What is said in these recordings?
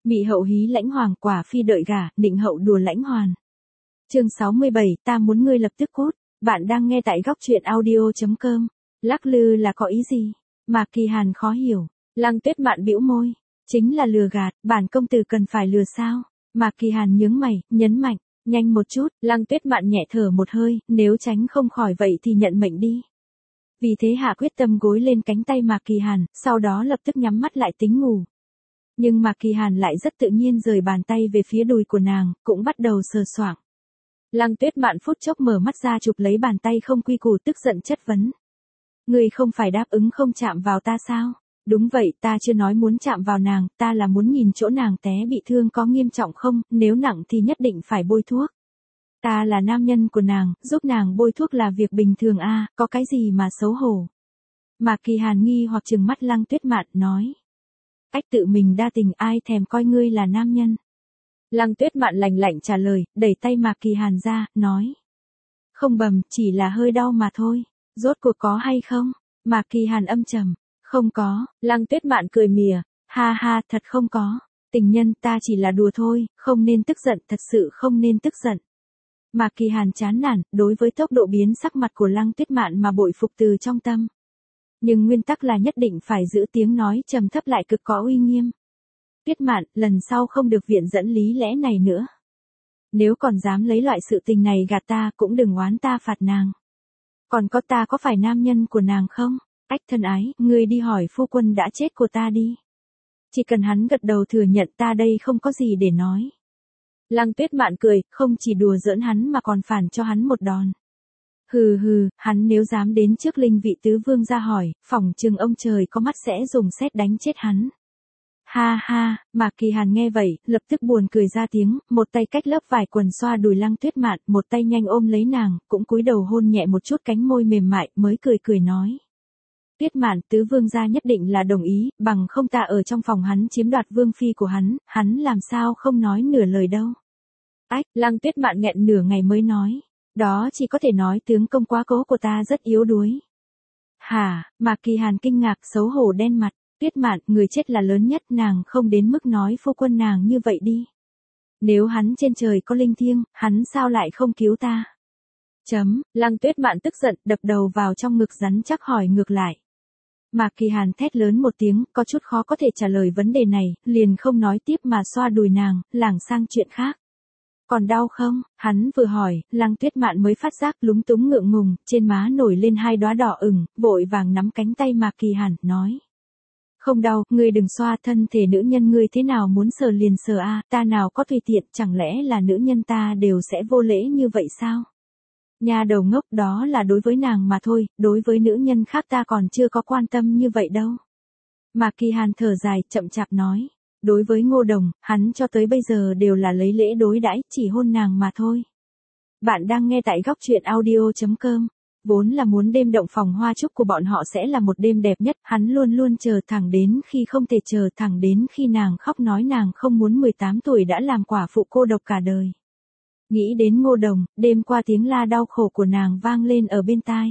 Mị hậu hí lãnh hoàng, quả phi đợi gả, định hậu đùa lãnh hoàn. Chương 67, ta muốn ngươi lập tức cút. Bạn đang nghe tại góc truyện audio.com. Lắc lư là có ý gì? Mạc Kỳ Hàn khó hiểu. Lăng Tuyết Mạn bĩu môi. Chính là lừa gạt, bản công tử cần phải lừa sao? Mạc Kỳ Hàn nhướng mày, nhấn mạnh. Nhanh một chút, Lăng Tuyết Mạn nhẹ thở một hơi, nếu tránh không khỏi vậy thì nhận mệnh đi. Vì thế hạ quyết tâm gối lên cánh tay Mạc Kỳ Hàn, sau đó lập tức nhắm mắt lại tính ngủ. Nhưng Mạc Kỳ Hàn lại rất tự nhiên rời bàn tay về phía đùi của nàng, cũng bắt đầu sờ soạng. Lăng Tuyết Mạn phút chốc mở mắt ra chụp lấy bàn tay không quy củ, tức giận chất vấn. Ngươi không phải đáp ứng không chạm vào ta sao? Đúng vậy, ta chưa nói muốn chạm vào nàng, ta là muốn nhìn chỗ nàng té bị thương có nghiêm trọng không, nếu nặng thì nhất định phải bôi thuốc. Ta là nam nhân của nàng, giúp nàng bôi thuốc là việc bình thường a, có cái gì mà xấu hổ. Mạc Kỳ Hàn nghi hoặc trừng mắt Lăng Tuyết Mạn, nói. Ách, tự mình đa tình, ai thèm coi ngươi là nam nhân. Lăng Tuyết Mạn lạnh lạnh trả lời, đẩy tay Mạc Kỳ Hàn ra, nói. Không bầm, chỉ là hơi đau mà thôi, rốt cuộc có hay không? Mạc Kỳ Hàn âm trầm, không có. Lăng Tuyết Mạn cười mỉa, ha ha, thật không có. Tình nhân, ta chỉ là đùa thôi, không nên tức giận, thật sự không nên tức giận. Mạc Kỳ Hàn chán nản, đối với tốc độ biến sắc mặt của Lăng Tuyết Mạn mà bội phục từ trong tâm. Nhưng nguyên tắc là nhất định phải giữ tiếng nói trầm thấp lại cực có uy nghiêm. Tuyết Mạn, lần sau không được viện dẫn lý lẽ này nữa. Nếu còn dám lấy loại sự tình này gạt ta cũng đừng oán ta phạt nàng. Còn có, ta có phải nam nhân của nàng không? Ách thân ái, ngươi đi hỏi phu quân đã chết của ta đi. Chỉ cần hắn gật đầu thừa nhận, ta đây không có gì để nói. Lăng Tuyết Mạn cười, không chỉ đùa giỡn hắn mà còn phản cho hắn một đòn. Hừ hừ, hắn nếu dám đến trước Linh vị tứ vương ra hỏi, phỏng chừng ông trời có mắt sẽ dùng sét đánh chết hắn. Ha ha, Mạc Kỳ Hàn nghe vậy, lập tức buồn cười ra tiếng, một tay cách lớp vải quần xoa đùi Lăng Tuyết Mạn, một tay nhanh ôm lấy nàng, cũng cúi đầu hôn nhẹ một chút cánh môi mềm mại, mới cười cười nói. Tuyết Mạn, tứ vương gia nhất định là đồng ý, bằng không ta ở trong phòng hắn chiếm đoạt vương phi của hắn làm sao không nói nửa lời đâu. Ách, Lăng Tuyết Mạn nghẹn nửa ngày mới nói. Đó chỉ có thể nói tướng công quá cố của ta rất yếu đuối. Hả, Mạc Kỳ Hàn kinh ngạc xấu hổ đen mặt. Tuyết Mạn, người chết là lớn nhất, nàng không đến mức nói phu quân nàng như vậy đi. Nếu hắn trên trời có linh thiêng, hắn sao lại không cứu ta? Lăng Tuyết Mạn tức giận, đập đầu vào trong ngực rắn chắc hỏi ngược lại. Mạc Kỳ Hàn thét lớn một tiếng, có chút khó có thể trả lời vấn đề này, liền không nói tiếp mà xoa đùi nàng, lảng sang chuyện khác. Còn đau không? Hắn vừa hỏi, Lăng Tuyết Mạn mới phát giác lúng túng ngượng ngùng, trên má nổi lên hai đóa đỏ ửng, vội vàng nắm cánh tay Mạc Kỳ Hàn, nói. Không đau, ngươi đừng xoa, thân thể nữ nhân ngươi thế nào muốn sờ liền sờ a, ta nào có tùy tiện, chẳng lẽ là nữ nhân ta đều sẽ vô lễ như vậy sao? Nhà đầu ngốc, đó là đối với nàng mà thôi, đối với nữ nhân khác ta còn chưa có quan tâm như vậy đâu. Mạc Kỳ Hàn thở dài, chậm chạp nói. Đối với Ngô Đồng, hắn cho tới bây giờ đều là lấy lễ đối đãi, chỉ hôn nàng mà thôi. Bạn đang nghe tại góc truyện audio.com. Vốn là muốn đêm động phòng hoa trúc của bọn họ sẽ là một đêm đẹp nhất, hắn luôn luôn chờ thẳng đến khi không thể chờ, thẳng đến khi nàng khóc nói nàng không muốn 18 tuổi đã làm quả phụ cô độc cả đời. Nghĩ đến Ngô Đồng, đêm qua tiếng la đau khổ của nàng vang lên ở bên tai.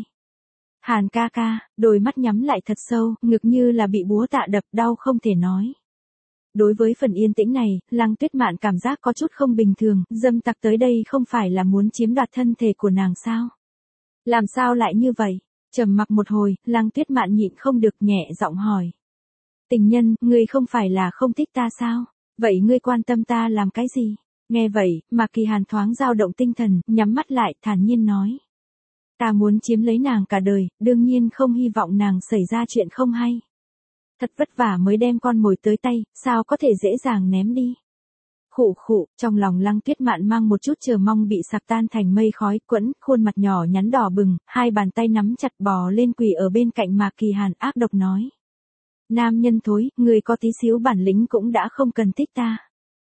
Hàn ca ca, đôi mắt nhắm lại thật sâu, ngực như là bị búa tạ đập, đau không thể nói. Đối với phần yên tĩnh này, Lăng Tuyết Mạn cảm giác có chút không bình thường, dâm tặc tới đây không phải là muốn chiếm đoạt thân thể của nàng sao? Làm sao lại như vậy? Trầm mặc một hồi, Lăng Tuyết Mạn nhịn không được nhẹ giọng hỏi. Tình nhân, ngươi không phải là không thích ta sao? Vậy ngươi quan tâm ta làm cái gì? Nghe vậy, Mạc Kỳ Hàn thoáng dao động tinh thần, nhắm mắt lại, thản nhiên nói. Ta muốn chiếm lấy nàng cả đời, đương nhiên không hy vọng nàng xảy ra chuyện không hay. Thật vất vả mới đem con mồi tới tay, sao có thể dễ dàng ném đi. Khụ khụ, trong lòng Lăng Tuyết Mạn mang một chút chờ mong bị sặc tan thành mây khói, quẫn, khuôn mặt nhỏ nhắn đỏ bừng, hai bàn tay nắm chặt bò lên quỳ ở bên cạnh Mạc Kỳ Hàn ác độc nói. Nam nhân thối, người có tí xíu bản lĩnh cũng đã không cần thích ta.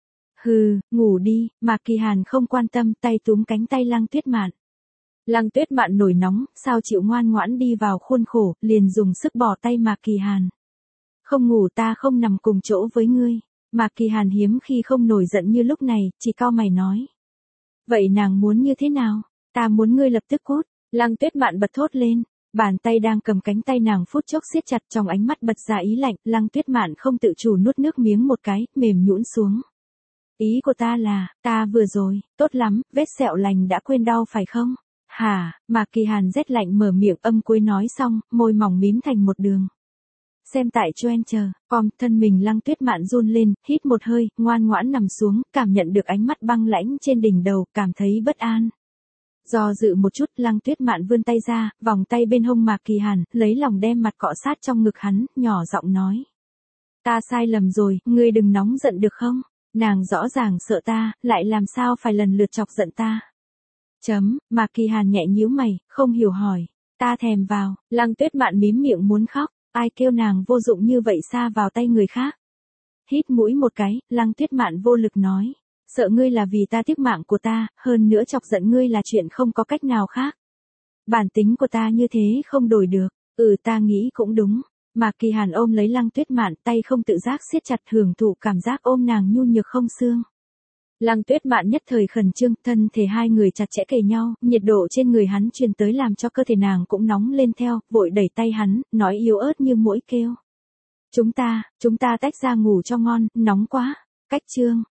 Hừ, ngủ đi, Mạc Kỳ Hàn không quan tâm, tay túm cánh tay Lăng Tuyết Mạn. Lăng Tuyết Mạn nổi nóng, sao chịu ngoan ngoãn đi vào khuôn khổ, liền dùng sức bỏ tay Mạc Kỳ Hàn. Không ngủ, ta không nằm cùng chỗ với ngươi. Mạc Kỳ Hàn hiếm khi không nổi giận như lúc này, chỉ cau mày nói. Vậy nàng muốn như thế nào? Ta muốn ngươi lập tức cút. Lăng Tuyết Mạn bật thốt lên. Bàn tay đang cầm cánh tay nàng phút chốc siết chặt, trong ánh mắt bật ra ý lạnh, Lăng Tuyết Mạn không tự chủ nuốt nước miếng một cái, mềm nhũn xuống. Ý của ta là, ta vừa rồi, tốt lắm, vết sẹo lành đã quên đau phải không? Hả, Mạc Kỳ Hàn rét lạnh mở miệng, âm cuối nói xong, môi mỏng mím thành một đường. Xem tại Twitter.com, thân mình Lăng Tuyết Mạn run lên, hít một hơi, ngoan ngoãn nằm xuống, cảm nhận được ánh mắt băng lãnh trên đỉnh đầu, cảm thấy bất an. Do dự một chút, Lăng Tuyết Mạn vươn tay ra, vòng tay bên hông Mạc Kỳ Hàn, lấy lòng đem mặt cọ sát trong ngực hắn, nhỏ giọng nói. Ta sai lầm rồi, ngươi đừng nóng giận được không? Nàng rõ ràng sợ ta, lại làm sao phải lần lượt chọc giận ta. Mạc Kỳ Hàn nhẹ nhíu mày, không hiểu hỏi. Ta thèm vào, Lăng Tuyết Mạn mím miệng muốn khóc, ai kêu nàng vô dụng như vậy xa vào tay người khác. Hít mũi một cái, Lăng Tuyết Mạn vô lực nói. Sợ ngươi là vì ta tiếc mạng của ta, hơn nữa chọc giận ngươi là chuyện không có cách nào khác. Bản tính của ta như thế không đổi được, ta nghĩ cũng đúng. Mạc Kỳ Hàn ôm lấy Lăng Tuyết Mạn, tay không tự giác siết chặt, hưởng thụ cảm giác ôm nàng nhu nhược không xương. Lăng Tuyết Mạn nhất thời khẩn trương, thân thể hai người chặt chẽ kề nhau, nhiệt độ trên người hắn truyền tới làm cho cơ thể nàng cũng nóng lên theo, vội đẩy tay hắn, nói yếu ớt như muỗi kêu. Chúng ta tách ra ngủ cho ngon, nóng quá. Cách chương